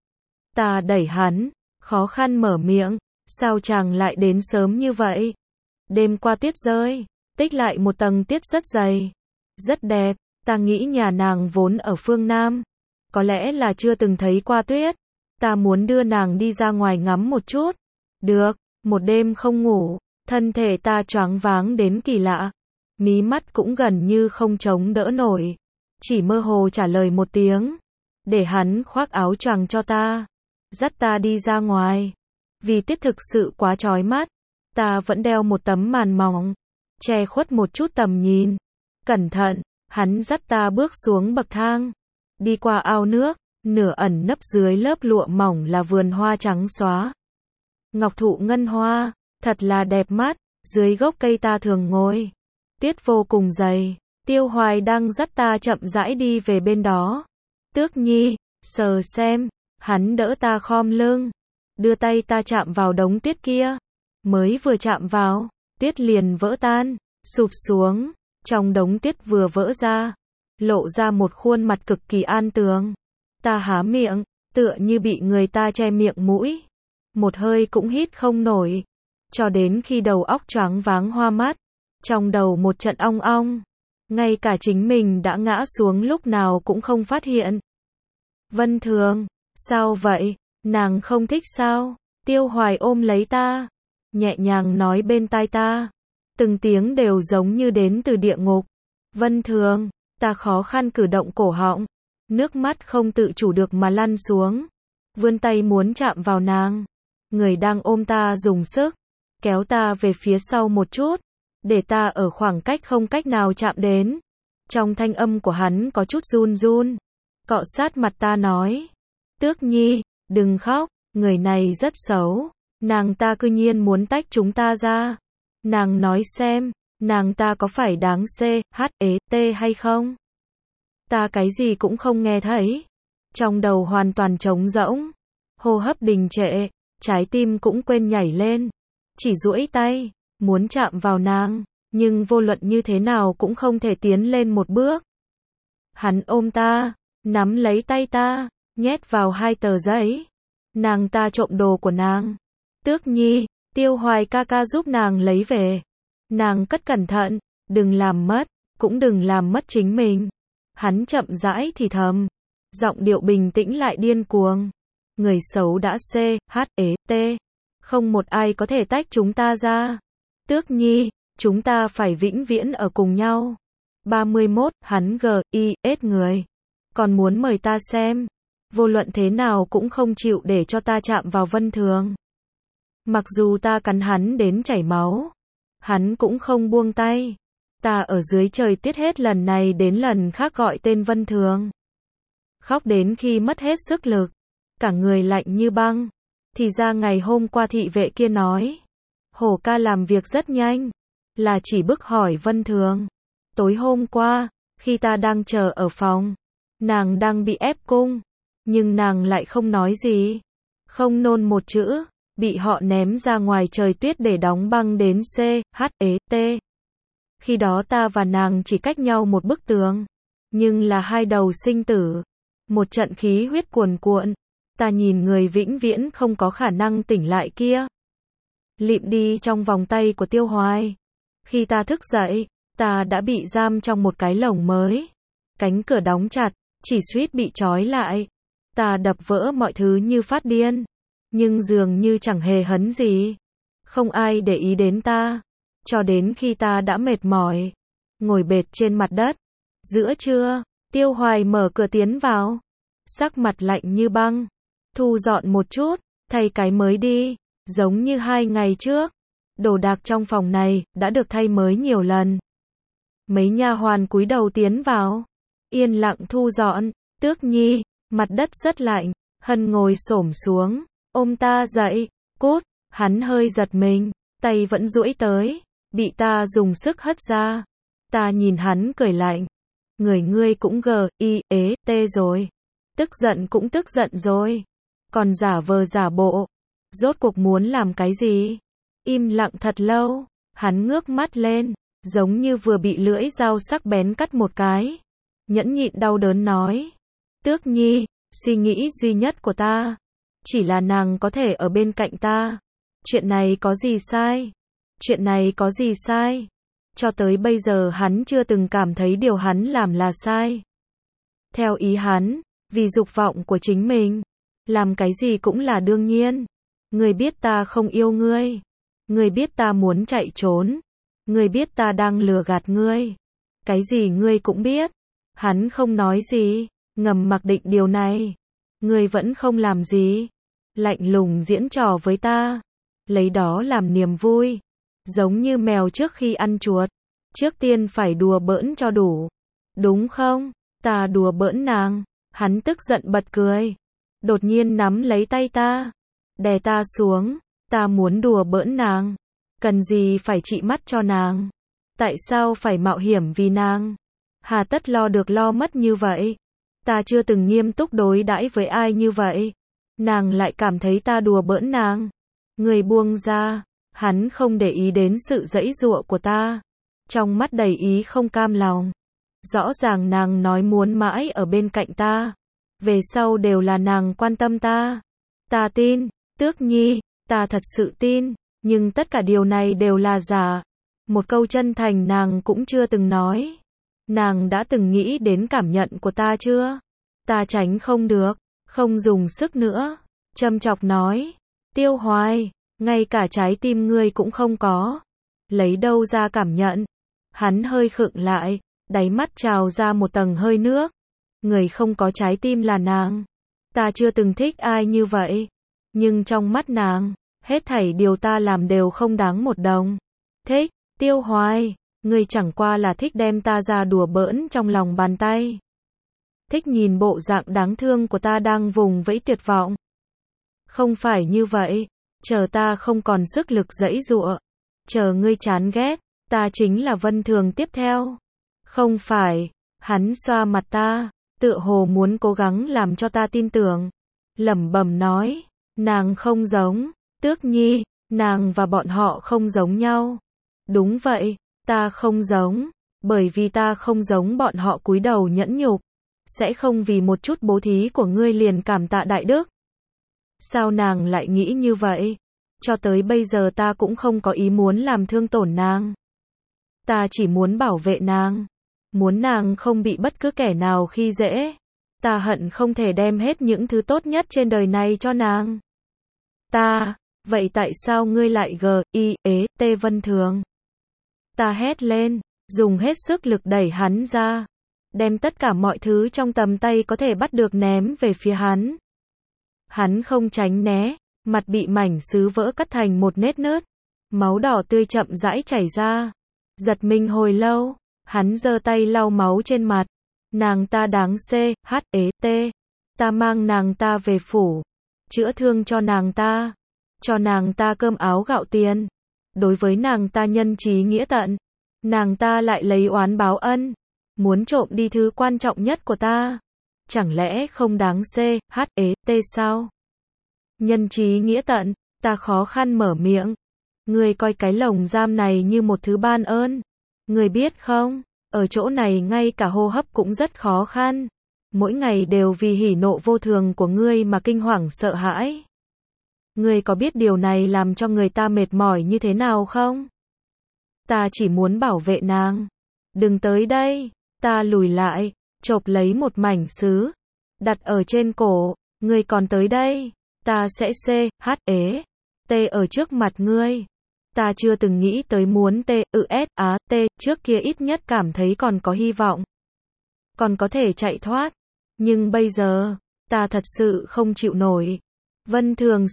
Ta đẩy hắn, khó khăn mở miệng. Sao chàng lại đến sớm như vậy? Đêm qua tuyết rơi, tích lại một tầng tuyết rất dày. Rất đẹp, ta nghĩ nhà nàng vốn ở phương Nam. Có lẽ là chưa từng thấy qua tuyết. Ta muốn đưa nàng đi ra ngoài ngắm một chút. Được, một đêm không ngủ, thân thể ta choáng váng đến kỳ lạ. Mí mắt cũng gần như không chống đỡ nổi. Chỉ mơ hồ trả lời một tiếng. Để hắn khoác áo choàng cho ta. Dắt ta đi ra ngoài. Vì tuyết thực sự quá chói mắt. Ta vẫn đeo một tấm màn mỏng. Che khuất một chút tầm nhìn. Cẩn thận, hắn dắt ta bước xuống bậc thang. Đi qua ao nước. Nửa ẩn nấp dưới lớp lụa mỏng là vườn hoa trắng xóa. Ngọc thụ ngân hoa, thật là đẹp mắt. Dưới gốc cây ta thường ngồi. Tuyết vô cùng dày. Tiêu Hoài đang dắt ta chậm rãi đi về bên đó. Tước Nhi, sờ xem. Hắn đỡ ta khom lưng. Đưa tay ta chạm vào đống tuyết kia. Mới vừa chạm vào, tuyết liền vỡ tan, sụp xuống. Trong đống tuyết vừa vỡ ra, lộ ra một khuôn mặt cực kỳ an tường. Ta há miệng, tựa như bị người ta che miệng mũi. Một hơi cũng hít không nổi. Cho đến khi đầu óc choáng váng hoa mắt. Trong đầu một trận ong ong. Ngay cả chính mình đã ngã xuống lúc nào cũng không phát hiện. Vân Thường, sao vậy? Nàng không thích sao? Tiêu Hoài ôm lấy ta. Nhẹ nhàng nói bên tai ta. Từng tiếng đều giống như đến từ địa ngục. Vân Thường, ta khó khăn cử động cổ họng. Nước mắt không tự chủ được mà lăn xuống. Vươn tay muốn chạm vào nàng. Người đang ôm ta dùng sức. Kéo ta về phía sau một chút. Để ta ở khoảng cách không cách nào chạm đến. Trong thanh âm của hắn có chút run run. Cọ sát mặt ta nói. Tước Nhi, đừng khóc. Người này rất xấu. Nàng ta cư nhiên muốn tách chúng ta ra. Nàng nói xem, nàng ta có phải đáng CHET hay không? Ta cái gì cũng không nghe thấy. Trong đầu hoàn toàn trống rỗng. Hô hấp đình trệ, trái tim cũng quên nhảy lên. Chỉ duỗi tay, muốn chạm vào nàng, nhưng vô luận như thế nào cũng không thể tiến lên một bước. Hắn ôm ta, nắm lấy tay ta, nhét vào 2 tờ giấy. Nàng ta trộm đồ của nàng. Tước Nhi, Tiêu Hoài ca ca giúp nàng lấy về. Nàng cất cẩn thận, đừng làm mất, cũng đừng làm mất chính mình. Hắn chậm rãi thì thầm. Giọng điệu bình tĩnh lại điên cuồng. Người xấu đã CHET. Không một ai có thể tách chúng ta ra. Tước Nhi, chúng ta phải vĩnh viễn ở cùng nhau. 31, hắn GIS người. Còn muốn mời ta xem. Vô luận thế nào cũng không chịu để cho ta chạm vào Vân Thường. Mặc dù ta cắn hắn đến chảy máu. Hắn cũng không buông tay. Ta ở dưới trời tuyết hết lần này đến lần khác gọi tên Vân Thường. Khóc đến khi mất hết sức lực. Cả người lạnh như băng. Thì ra ngày hôm qua thị vệ kia nói. Hổ ca làm việc rất nhanh. Là chỉ bức hỏi Vân Thường. Tối hôm qua, khi ta đang chờ ở phòng. Nàng đang bị ép cung. Nhưng nàng lại không nói gì. Không nôn một chữ. Bị họ ném ra ngoài trời tuyết để đóng băng đến CHET. Khi đó ta và nàng chỉ cách nhau một bức tường. nhưng là hai đầu sinh tử. Một trận khí huyết cuồn cuộn. Ta nhìn người vĩnh viễn không có khả năng tỉnh lại kia. Lịm đi trong vòng tay của Tiêu Hoài. Khi ta thức dậy, ta đã bị giam trong một cái lồng mới. Cánh cửa đóng chặt, chỉ suýt bị trói lại. Ta đập vỡ mọi thứ như phát điên. Nhưng dường như chẳng hề hấn gì. Không ai để ý đến ta. Cho đến khi ta đã mệt mỏi. Ngồi bệt trên mặt đất. Giữa trưa, Tiêu Hoài mở cửa tiến vào. Sắc mặt lạnh như băng. Thu dọn một chút, thay cái mới đi. Giống như 2 ngày trước. Đồ đạc trong phòng này đã được thay mới nhiều lần. Mấy nha hoàn cúi đầu tiến vào. Yên lặng thu dọn. Tước Nhi, mặt đất rất lạnh. Hân ngồi xổm xuống, ôm ta dậy. Cút, hắn hơi giật mình. Tay vẫn duỗi tới. Bị ta dùng sức hất ra. Ta nhìn hắn cười lạnh. Người ngươi cũng tê rồi. Tức giận cũng tức giận rồi. Còn giả vờ giả bộ. Rốt cuộc muốn làm cái gì? Im lặng thật lâu. Hắn ngước mắt lên. Giống như vừa bị lưỡi dao sắc bén cắt một cái. Nhẫn nhịn đau đớn nói. Tước Nhi, suy nghĩ duy nhất của ta. Chỉ là nàng có thể ở bên cạnh ta. Chuyện này có gì sai? Chuyện này có gì sai? Cho tới bây giờ hắn chưa từng cảm thấy điều hắn làm là sai. Theo ý hắn, vì dục vọng của chính mình, làm cái gì cũng là đương nhiên. Ngươi biết ta không yêu ngươi. Ngươi biết ta muốn chạy trốn. Ngươi biết ta đang lừa gạt ngươi. Cái gì ngươi cũng biết. Hắn không nói gì, ngầm mặc định điều này. Ngươi vẫn không làm gì. Lạnh lùng diễn trò với ta. Lấy đó làm niềm vui. Giống như mèo trước khi ăn chuột. Trước tiên phải đùa bỡn cho đủ. Đúng không? Ta đùa bỡn nàng. Hắn tức giận bật cười. Đột nhiên nắm lấy tay ta. Đè ta xuống. Ta muốn đùa bỡn nàng. Cần gì phải trị mắt cho nàng? Tại sao phải mạo hiểm vì nàng? Hà tất lo được lo mất như vậy? Ta chưa từng nghiêm túc đối đãi với ai như vậy. Nàng lại cảm thấy ta đùa bỡn nàng. Người buông ra. Hắn không để ý đến sự giãy giụa của ta. Trong mắt đầy ý không cam lòng. Rõ ràng nàng nói muốn mãi ở bên cạnh ta. Về sau đều là nàng quan tâm ta. Ta tin, Tước Nhi, ta thật sự tin. Nhưng tất cả điều này đều là giả. Một câu chân thành nàng cũng chưa từng nói. Nàng đã từng nghĩ đến cảm nhận của ta chưa? Ta tránh không được, không dùng sức nữa. Châm chọc nói. Tiêu Hoài, ngay cả trái tim ngươi cũng không có. Lấy đâu ra cảm nhận? Hắn hơi khựng lại, đáy mắt trào ra một tầng hơi nước. Người không có trái tim là nàng. Ta chưa từng thích ai như vậy. Nhưng trong mắt nàng, hết thảy điều ta làm đều không đáng một đồng. Thích, Tiêu Hoài, ngươi chẳng qua là thích đem ta ra đùa bỡn trong lòng bàn tay. Thích nhìn bộ dạng đáng thương của ta đang vùng vẫy tuyệt vọng. Không phải như vậy, chờ ta không còn sức lực giãy giụa. Chờ ngươi chán ghét, ta chính là Vân Thường tiếp theo. Không phải, hắn xoa mặt ta, tựa hồ muốn cố gắng làm cho ta tin tưởng. Lẩm bẩm nói, nàng không giống, Tước Nhi, nàng và bọn họ không giống nhau. Đúng vậy, ta không giống, bởi vì ta không giống bọn họ cúi đầu nhẫn nhục. Sẽ không vì một chút bố thí của ngươi liền cảm tạ đại đức. Sao nàng lại nghĩ như vậy? Cho tới bây giờ ta cũng không có ý muốn làm thương tổn nàng. Ta chỉ muốn bảo vệ nàng. Muốn nàng không bị bất cứ kẻ nào khi dễ. Ta hận không thể đem hết những thứ tốt nhất trên đời này cho nàng. Vậy tại sao ngươi lại Vân Thường? Ta hét lên, dùng hết sức lực đẩy hắn ra. Đem tất cả mọi thứ trong tầm tay có thể bắt được ném về phía hắn. Hắn không tránh né, mặt bị mảnh sứ vỡ cắt thành một nét nớt. Máu đỏ tươi chậm rãi chảy ra. Giật mình hồi lâu, hắn giơ tay lau máu trên mặt. Nàng ta đáng ta mang nàng ta về phủ. Chữa thương cho nàng ta. Cho nàng ta cơm áo gạo tiền. Đối với nàng ta nhân trí nghĩa tận. Nàng ta lại lấy oán báo ân. Muốn trộm đi thứ quan trọng nhất của ta. Chẳng lẽ không đáng sao? Nhân trí nghĩa tận, ta khó khăn mở miệng. Ngươi coi cái lồng giam này như một thứ ban ơn. Ngươi biết không, Ở chỗ này ngay cả hô hấp cũng rất khó khăn. Mỗi ngày đều vì hỉ nộ vô thường của ngươi mà kinh hoàng sợ hãi. Ngươi có biết điều này làm cho người ta mệt mỏi như thế nào không? Ta chỉ muốn bảo vệ nàng. Đừng tới đây. Ta lùi lại, chộp lấy một mảnh sứ, đặt ở trên cổ. Ngươi còn tới đây, ta sẽ t ở trước mặt ngươi. Ta chưa từng nghĩ tới muốn trước kia ít nhất cảm thấy còn có hy vọng, còn có thể chạy thoát. Nhưng bây giờ, ta thật sự không chịu nổi. Vân Thường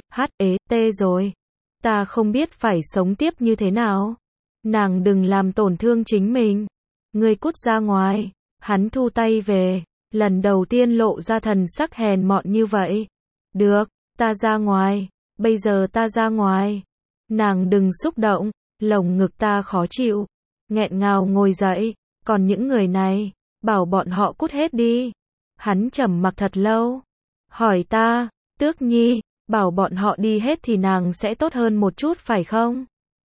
rồi. Ta không biết phải sống tiếp như thế nào. Nàng đừng làm tổn thương chính mình. Ngươi cút ra ngoài. Hắn thu tay về, lần đầu tiên lộ ra thần sắc hèn mọn như vậy. Được, ta ra ngoài. Bây giờ ta ra ngoài. Nàng đừng xúc động, lồng ngực ta khó chịu. Nghẹn ngào ngồi dậy, còn những người này, bảo bọn họ cút hết đi. Hắn trầm mặc thật lâu. Hỏi ta, Tước Nhi, bảo bọn họ đi hết thì nàng sẽ tốt hơn một chút phải không?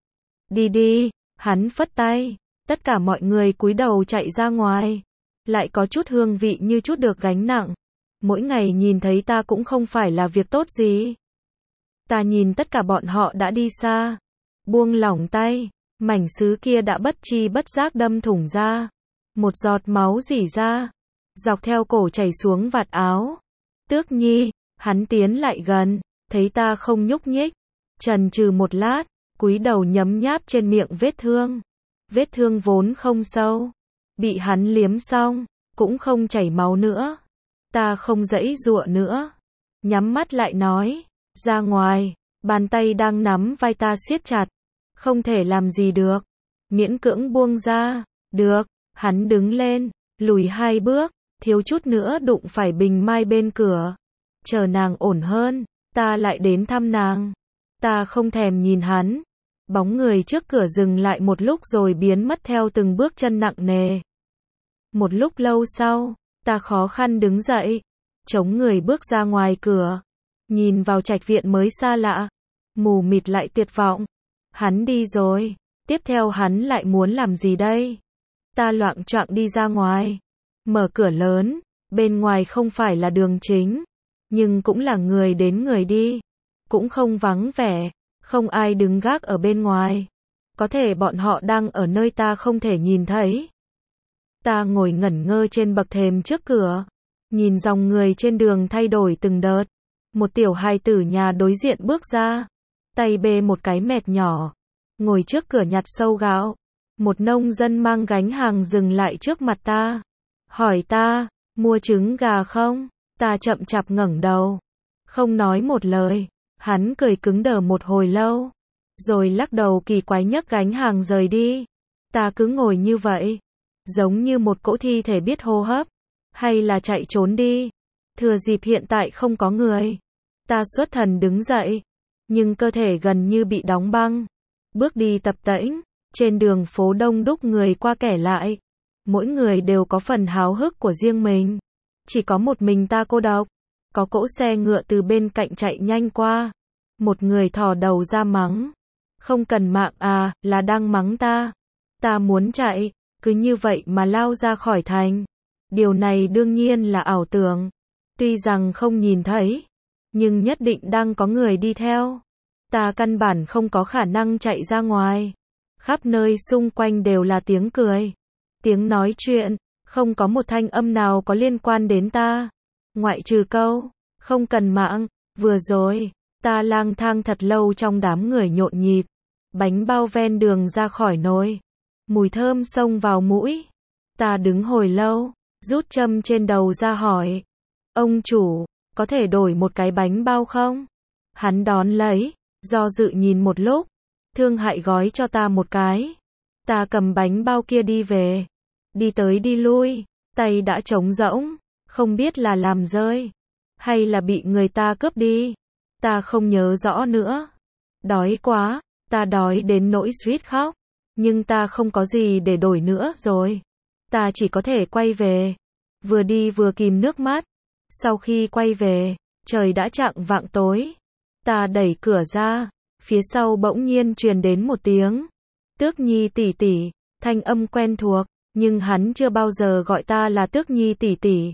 Đi đi, hắn phất tay. Tất cả mọi người cúi đầu chạy ra ngoài. Lại có chút hương vị như chút được gánh nặng. Mỗi ngày nhìn thấy ta cũng không phải là việc tốt gì. Ta nhìn tất cả bọn họ đã đi xa. Buông lỏng tay. Mảnh sứ kia đã bất chi bất giác đâm thủng ra. Một giọt máu rỉ ra. Dọc theo cổ chảy xuống vạt áo. Tước Nhi, hắn tiến lại gần. Thấy ta không nhúc nhích. Chần chừ một lát. Cúi đầu nhấm nháp trên miệng vết thương. Vết thương vốn không sâu. Bị hắn liếm xong. Cũng không chảy máu nữa. Ta không giãy giụa nữa. Nhắm mắt lại nói. Ra ngoài. Bàn tay đang nắm vai ta siết chặt. Không thể làm gì được. Miễn cưỡng buông ra. Được. Hắn đứng lên. Lùi 2 bước. Thiếu chút nữa đụng phải Bình Mai bên cửa. Chờ nàng ổn hơn. Ta lại đến thăm nàng. Ta không thèm nhìn hắn. Bóng người trước cửa dừng lại một lúc rồi biến mất theo từng bước chân nặng nề. Một lúc lâu sau, ta khó khăn đứng dậy. Chống người bước ra ngoài cửa. Nhìn vào trạch viện mới xa lạ. Mù mịt lại tuyệt vọng. Hắn đi rồi. Tiếp theo hắn lại muốn làm gì đây? Ta loạng choạng đi ra ngoài. Mở cửa lớn. Bên ngoài không phải là đường chính. Nhưng cũng là người đến người đi. Cũng không vắng vẻ. Không ai đứng gác ở bên ngoài. Có thể bọn họ đang ở nơi ta không thể nhìn thấy. Ta ngồi ngẩn ngơ trên bậc thềm trước cửa. Nhìn dòng người trên đường thay đổi từng đợt. Một tiểu hài tử nhà đối diện bước ra. Tay bê một cái mẹt nhỏ. Ngồi trước cửa nhặt sâu gạo. Một nông dân mang gánh hàng dừng lại trước mặt ta. Hỏi ta, mua trứng gà không? Ta chậm chạp ngẩng đầu. Không nói một lời. Hắn cười cứng đờ một hồi lâu. Rồi lắc đầu kỳ quái nhấc gánh hàng rời đi. Ta cứ ngồi như vậy. Giống như một cỗ thi thể biết hô hấp. Hay là chạy trốn đi. Thừa dịp hiện tại không có người. Ta xuất thần đứng dậy. Nhưng cơ thể gần như bị đóng băng. Bước đi tập tễnh. Trên đường phố đông đúc người qua kẻ lại. Mỗi người đều có phần háo hức của riêng mình. Chỉ có một mình ta cô độc. Có cỗ xe ngựa từ bên cạnh chạy nhanh qua. Một người thò đầu ra mắng. Không cần mạng à, là đang mắng ta. Ta muốn chạy, cứ như vậy mà lao ra khỏi thành. Điều này đương nhiên là ảo tưởng. Tuy rằng không nhìn thấy, nhưng nhất định đang có người đi theo. Ta căn bản không có khả năng chạy ra ngoài. Khắp nơi xung quanh đều là tiếng cười. Tiếng nói chuyện, không có một thanh âm nào có liên quan đến ta. Ngoại trừ câu, không cần mạng. Vừa rồi, ta lang thang thật lâu trong đám người nhộn nhịp. Bánh bao ven đường ra khỏi nồi. Mùi thơm xông vào mũi. Ta đứng hồi lâu, rút châm trên đầu ra hỏi. Ông chủ, có thể đổi một cái bánh bao không? Hắn đón lấy, do dự nhìn một lúc. Thương hại gói cho ta một cái. Ta cầm bánh bao kia đi về. Đi tới đi lui, tay đã trống rỗng. Không biết là làm rơi, hay là bị người ta cướp đi. Ta không nhớ rõ nữa. Đói quá, ta đói đến nỗi suýt khóc. Nhưng ta không có gì để đổi nữa rồi. Ta chỉ có thể quay về. Vừa đi vừa kìm nước mắt. Sau khi quay về, trời đã chạng vạng tối. Ta đẩy cửa ra. Phía sau bỗng nhiên truyền đến một tiếng. Tước Nhi tỷ tỷ, thanh âm quen thuộc. nhưng hắn chưa bao giờ gọi ta là Tước Nhi tỷ tỷ.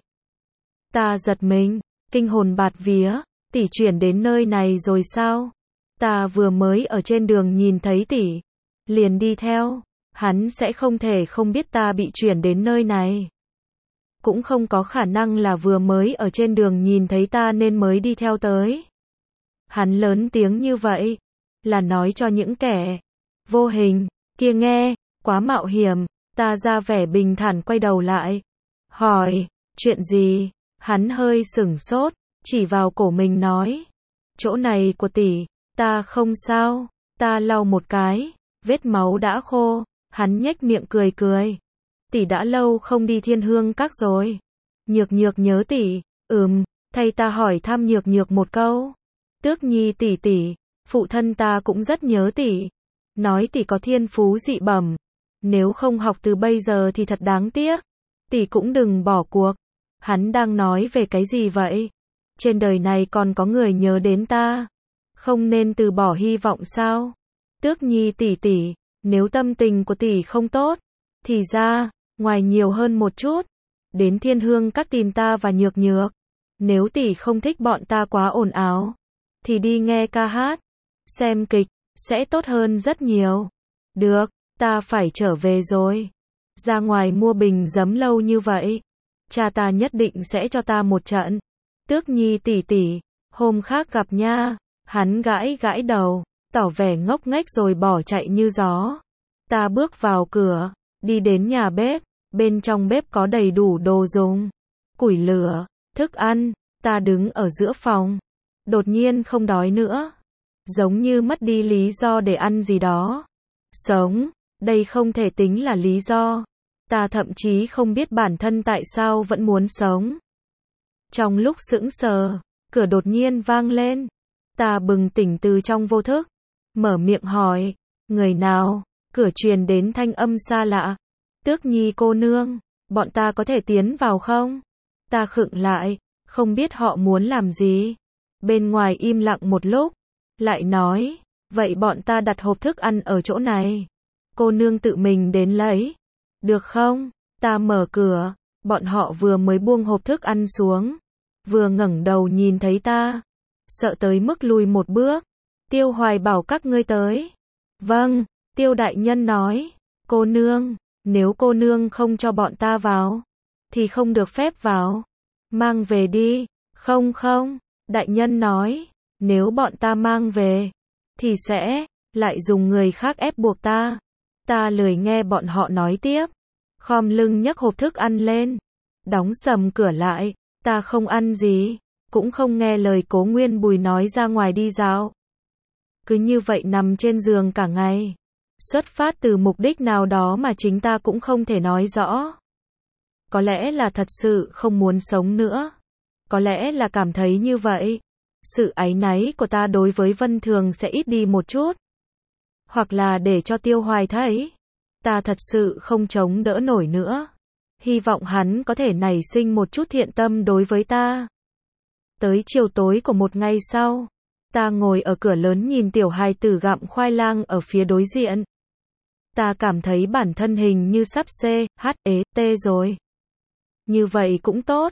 Ta giật mình, kinh hồn bạt vía, tỷ chuyển đến nơi này rồi sao? Ta vừa mới ở trên đường nhìn thấy tỷ, liền đi theo, hắn sẽ không thể không biết ta bị chuyển đến nơi này. Cũng không có khả năng là vừa mới ở trên đường nhìn thấy ta nên mới đi theo tới. Hắn lớn tiếng như vậy, là nói cho những kẻ vô hình kia nghe, quá mạo hiểm. Ta ra vẻ bình thản quay đầu lại, hỏi, chuyện gì? Hắn hơi sửng sốt, chỉ vào cổ mình nói, chỗ này của tỷ, ta không sao. Ta lau một cái, vết máu đã khô. Hắn nhếch miệng cười cười, tỷ đã lâu không đi Thiên Hương Các rồi. Nhược Nhược nhớ tỷ. Thay ta hỏi thăm Nhược Nhược một câu. Tước Nhi tỷ tỷ, phụ thân ta cũng rất nhớ tỷ, nói tỷ có thiên phú dị bẩm, nếu không học từ bây giờ thì thật đáng tiếc. Tỷ cũng đừng bỏ cuộc. Hắn đang nói về cái gì vậy? Trên đời này còn có người nhớ đến ta, không nên từ bỏ hy vọng sao? Tước Nhi tỷ tỷ, nếu tâm tình của tỷ không tốt, thì ra ngoài nhiều hơn một chút, đến Thiên Hương Các tìm ta và Nhược Nhược. Nếu tỷ không thích bọn ta quá ồn ào, thì đi nghe ca hát, xem kịch, sẽ tốt hơn rất nhiều. Được, ta phải trở về rồi. Ra ngoài mua bình giấm lâu như vậy, cha ta nhất định sẽ cho ta một trận. Tước Nhi tỷ tỷ, hôm khác gặp nha. Hắn gãi gãi đầu, tỏ vẻ ngốc nghếch rồi bỏ chạy như gió. Ta bước vào cửa, đi đến nhà bếp, bên trong bếp có đầy đủ đồ dùng, củi lửa, thức ăn. Ta đứng ở giữa phòng, đột nhiên không đói nữa, giống như mất đi lý do để ăn gì đó. Sống, đây không thể tính là lý do. Ta thậm chí không biết bản thân tại sao vẫn muốn sống. Trong lúc sững sờ, cửa đột nhiên vang lên. Ta bừng tỉnh từ trong vô thức, mở miệng hỏi, người nào? Cửa truyền đến thanh âm xa lạ. Tước Nhi cô nương, bọn ta có thể tiến vào không? Ta khựng lại, không biết họ muốn làm gì. Bên ngoài im lặng một lúc, lại nói, vậy bọn ta đặt hộp thức ăn ở chỗ này. Cô nương tự mình đến lấy, được không? Ta mở cửa, bọn họ vừa mới buông hộp thức ăn xuống, vừa ngẩng đầu nhìn thấy ta, sợ tới mức lùi một bước. Tiêu Hoài bảo các ngươi tới. Vâng, Tiêu đại nhân nói, cô nương, nếu cô nương không cho bọn ta vào, thì không được phép vào. Mang về đi. Không không, đại nhân nói, nếu bọn ta mang về, thì sẽ lại dùng người khác ép buộc ta. Ta lười nghe bọn họ nói tiếp, khom lưng nhấc hộp thức ăn lên, đóng sầm cửa lại. Ta không ăn gì, cũng không nghe lời Cố Nguyên Bùi nói ra ngoài đi dạo. Cứ như vậy nằm trên giường cả ngày, xuất phát từ mục đích nào đó mà chính ta cũng không thể nói rõ. Có lẽ là thật sự không muốn sống nữa, có lẽ là cảm thấy như vậy, sự áy náy của ta đối với Vân Thường sẽ ít đi một chút. Hoặc là để cho Tiêu Hoài thấy, ta thật sự không chống đỡ nổi nữa. Hy vọng hắn có thể nảy sinh một chút thiện tâm đối với ta. Tới chiều tối của một ngày sau, ta ngồi ở cửa lớn nhìn tiểu hài tử gặm khoai lang ở phía đối diện. Ta cảm thấy bản thân hình như sắp CHT rồi. Như vậy cũng tốt,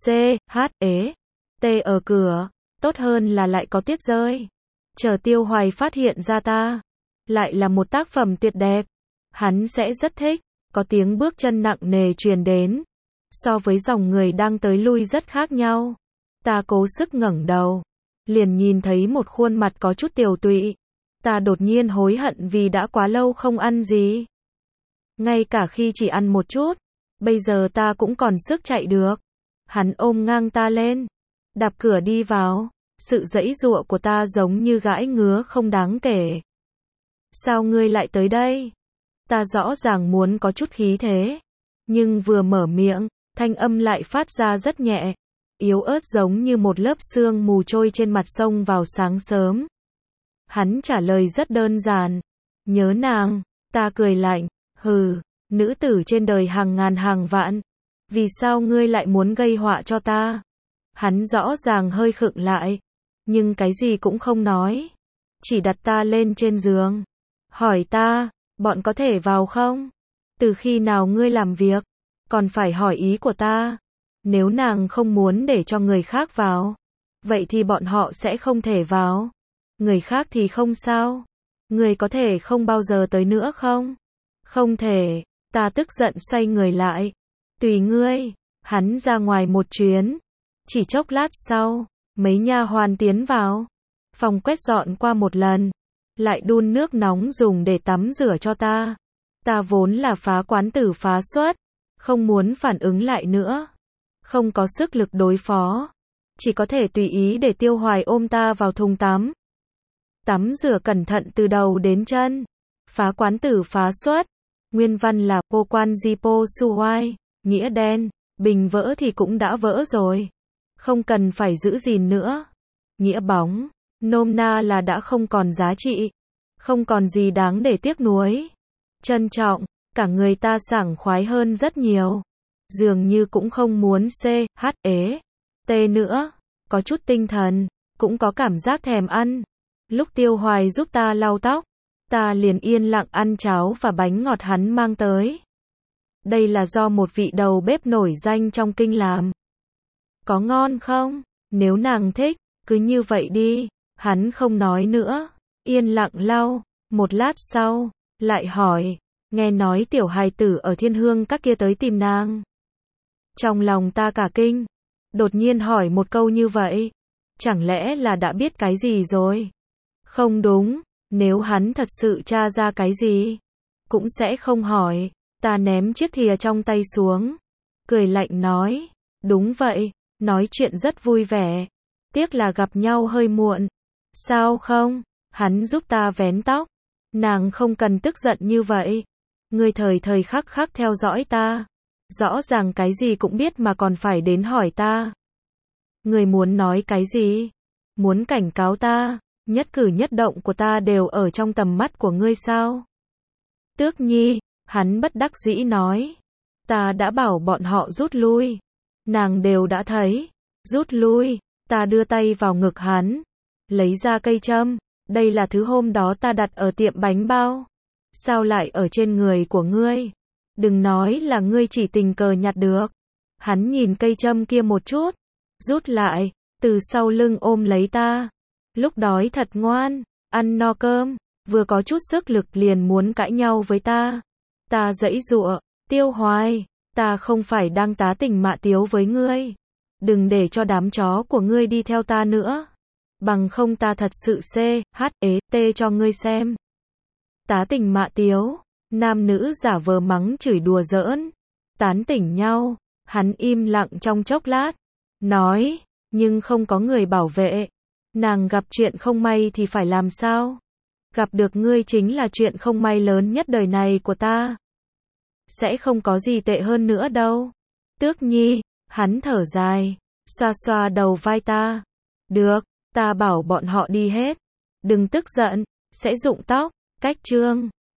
CHT ở cửa, tốt hơn là lại có tuyết rơi. Chờ Tiêu Hoài phát hiện ra ta, lại là một tác phẩm tuyệt đẹp, hắn sẽ rất thích. Có tiếng bước chân nặng nề truyền đến, so với dòng người đang tới lui rất khác nhau. Ta cố sức ngẩng đầu, liền nhìn thấy một khuôn mặt có chút tiều tụy. Ta đột nhiên hối hận vì đã quá lâu không ăn gì. Ngay cả khi chỉ ăn một chút, bây giờ ta cũng còn sức chạy được. Hắn ôm ngang ta lên, đạp cửa đi vào. Sự giãy giụa của ta giống như gãi ngứa không đáng kể. Sao ngươi lại tới đây? Ta rõ ràng muốn có chút khí thế, nhưng vừa mở miệng, thanh âm lại phát ra rất nhẹ, yếu ớt giống như một lớp sương mù trôi trên mặt sông vào sáng sớm. Hắn trả lời rất đơn giản, nhớ nàng. Ta cười lạnh, hừ, nữ tử trên đời hàng ngàn hàng vạn, vì sao ngươi lại muốn gây họa cho ta? Hắn rõ ràng hơi khựng lại, nhưng cái gì cũng không nói, chỉ đặt ta lên trên giường, hỏi ta, bọn có thể vào không? Từ khi nào ngươi làm việc, còn phải hỏi ý của ta. Nếu nàng không muốn để cho người khác vào, vậy thì bọn họ sẽ không thể vào. Người khác thì không sao. Ngươi có thể không bao giờ tới nữa không? Không thể. Ta tức giận xoay người lại. Tùy ngươi. Hắn ra ngoài một chuyến. Chỉ chốc lát sau, mấy nha hoàn tiến vào. Phòng quét dọn qua một lần. Lại đun nước nóng dùng để tắm rửa cho ta. Ta vốn là phá quán tử phá xuất. Không muốn phản ứng lại nữa. Không có sức lực đối phó. Chỉ có thể tùy ý để Tiêu Hoài ôm ta vào thùng tắm. Tắm rửa cẩn thận từ đầu đến chân. Phá quán tử phá xuất. Nguyên văn là po quan di po suai, nghĩa đen. Bình vỡ thì cũng đã vỡ rồi. Không cần phải giữ gìn nữa. Nghĩa bóng. Nôm na là đã không còn giá trị. Không còn gì đáng để tiếc nuối. Trân trọng. Cả người ta sảng khoái hơn rất nhiều. Dường như cũng không muốn t nữa. Có chút tinh thần. Cũng có cảm giác thèm ăn. Lúc Tiêu Hoài giúp ta lau tóc, ta liền yên lặng ăn cháo và bánh ngọt hắn mang tới. Đây là do một vị đầu bếp nổi danh trong kinh làm. Có ngon không? Nếu nàng thích, cứ như vậy đi. Hắn không nói nữa. Yên lặng lau. Một lát sau, lại hỏi. Nghe nói tiểu hài tử ở Thiên Hương các kia tới tìm nàng. Trong lòng ta cả kinh. Đột nhiên hỏi một câu như vậy. Chẳng lẽ là đã biết cái gì rồi? Không đúng. Nếu hắn thật sự tra ra cái gì, cũng sẽ không hỏi. Ta ném chiếc thìa trong tay xuống. Cười lạnh nói. Đúng vậy. Nói chuyện rất vui vẻ. Tiếc là gặp nhau hơi muộn. Sao không? Hắn giúp ta vén tóc. Nàng không cần tức giận như vậy. Ngươi thời thời khắc khắc theo dõi ta. Rõ ràng cái gì cũng biết mà còn phải đến hỏi ta. Ngươi muốn nói cái gì? Muốn cảnh cáo ta? Nhất cử nhất động của ta đều ở trong tầm mắt của ngươi sao? Tước Nhi, hắn bất đắc dĩ nói. Ta đã bảo bọn họ rút lui. Nàng đều đã thấy. Rút lui. Ta đưa tay vào ngực hắn. Lấy ra cây châm. Đây là thứ hôm đó ta đặt ở tiệm bánh bao. Sao lại ở trên người của ngươi? Đừng nói là ngươi chỉ tình cờ nhặt được. Hắn nhìn cây châm kia một chút. Rút lại. Từ sau lưng ôm lấy ta. Lúc đói thật ngoan. Ăn no cơm. Vừa có chút sức lực liền muốn cãi nhau với ta. Ta giãy giụa. Tiêu Hoài. Ta không phải đang tá tình mạ tiếu với ngươi. Đừng để cho đám chó của ngươi đi theo ta nữa. Bằng không ta thật sự cho ngươi xem. Tá tình mạ tiếu. Nam nữ giả vờ mắng chửi đùa giỡn. Tán tỉnh nhau. Hắn im lặng trong chốc lát. Nói. Nhưng không có người bảo vệ. Nàng gặp chuyện không may thì phải làm sao? Gặp được ngươi chính là chuyện không may lớn nhất đời này của ta. Sẽ không có gì tệ hơn nữa đâu. Tước Nhi. Hắn thở dài. Xoa xoa đầu vai ta. Được. Ta bảo bọn họ đi hết. Đừng tức giận. Sẽ rụng tóc. Cách chương.